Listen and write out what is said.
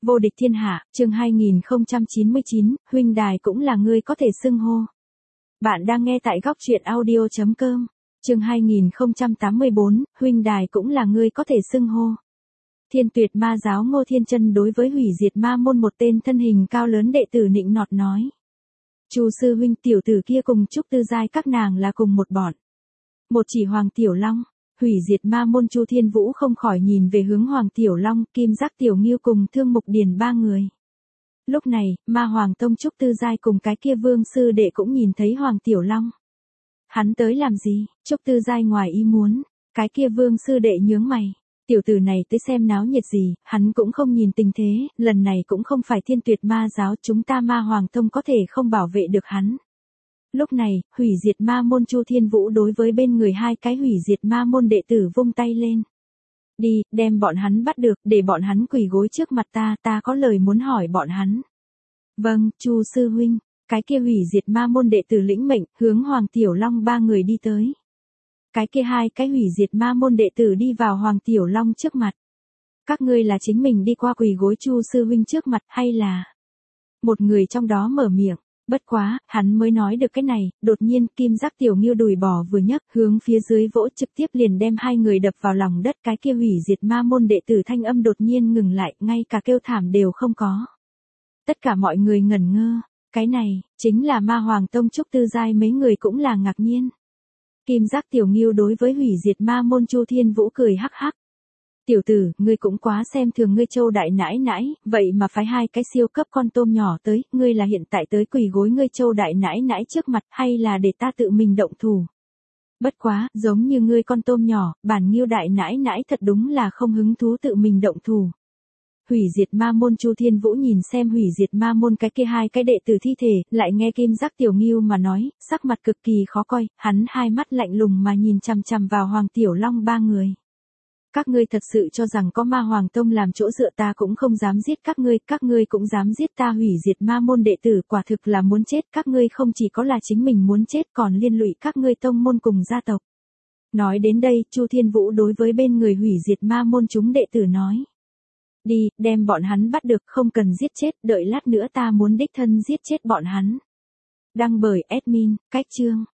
Vô địch thiên hạ, chương 2099, huynh đài cũng là ngươi có thể xưng hô. Bạn đang nghe tại góc truyện audio.com. Chương 2084, huynh đài cũng là ngươi có thể xưng hô. Thiên Tuyệt Ma giáo Ngô Thiên Chân đối với hủy diệt ma môn một tên thân hình cao lớn đệ tử nịnh nọt nói: "Chu sư huynh, tiểu tử kia cùng Trúc Tư Giai các nàng là cùng một bọn." Một chỉ Hoàng Tiểu Long. Hủy diệt ma môn Chu Thiên Vũ không khỏi nhìn về hướng Hoàng Tiểu Long, Kim Giác Tiểu Ngưu cùng Thương Mục Điền ba người. Lúc này, Ma Hoàng Tông Trúc Tư Giai cùng cái kia Vương sư đệ cũng nhìn thấy Hoàng Tiểu Long. Hắn tới làm gì? Trúc Tư Giai ngoài ý muốn, cái kia Vương sư đệ nhướng mày. Tiểu tử này tới xem náo nhiệt gì, hắn cũng không nhìn tình thế, lần này cũng không phải Thiên Tuyệt Ma giáo, chúng ta Ma Hoàng Tông có thể không bảo vệ được hắn. Lúc này, hủy diệt ma môn Chu Thiên Vũ đối với bên người hai cái hủy diệt ma môn đệ tử vung tay lên. "Đi, đem bọn hắn bắt được, để bọn hắn quỳ gối trước mặt ta có lời muốn hỏi bọn hắn." "Vâng, Chu sư huynh." Cái kia hủy diệt ma môn đệ tử lĩnh mệnh, hướng Hoàng Tiểu Long ba người đi tới. Cái kia hai cái hủy diệt ma môn đệ tử đi vào Hoàng Tiểu Long trước mặt. "Các ngươi là chính mình đi qua quỳ gối Chu sư huynh trước mặt hay là?" Một người trong đó mở miệng. Bất quá, hắn mới nói được cái này, đột nhiên Kim Giác Tiểu Ngưu đùi bò vừa nhấc, hướng phía dưới vỗ trực tiếp liền đem hai người đập vào lòng đất. Cái kia hủy diệt ma môn đệ tử thanh âm đột nhiên ngừng lại, ngay cả kêu thảm đều không có. Tất cả mọi người ngẩn ngơ, cái này, chính là Ma Hoàng Tông Trúc Tư Giai, mấy người cũng là ngạc nhiên. Kim Giác Tiểu Ngưu đối với hủy diệt ma môn Chu Thiên Vũ cười hắc hắc. "Tiểu tử, ngươi cũng quá xem thường ngươi Châu đại nãi nãi, vậy mà phái hai cái siêu cấp con tôm nhỏ tới, ngươi là hiện tại tới quỳ gối ngươi Châu đại nãi nãi trước mặt hay là để ta tự mình động thủ? Bất quá, giống như ngươi con tôm nhỏ, bản Nghiêu đại nãi nãi thật đúng là không hứng thú tự mình động thủ." Hủy diệt ma môn Chu Thiên Vũ nhìn xem hủy diệt ma môn cái kia hai cái đệ tử thi thể, lại nghe Kim Giác Tiểu Ngưu mà nói, sắc mặt cực kỳ khó coi, hắn hai mắt lạnh lùng mà nhìn chằm chằm vào Hoàng Tiểu Long ba người. "Các ngươi thật sự cho rằng có Ma Hoàng Tông làm chỗ dựa ta cũng không dám giết các ngươi cũng dám giết ta hủy diệt ma môn đệ tử, quả thực là muốn chết, các ngươi không chỉ có là chính mình muốn chết còn liên lụy các ngươi tông môn cùng gia tộc." Nói đến đây, Chu Thiên Vũ đối với bên người hủy diệt ma môn chúng đệ tử nói: "Đi, đem bọn hắn bắt được, không cần giết chết, đợi lát nữa ta muốn đích thân giết chết bọn hắn." Đăng bởi admin, cách chương.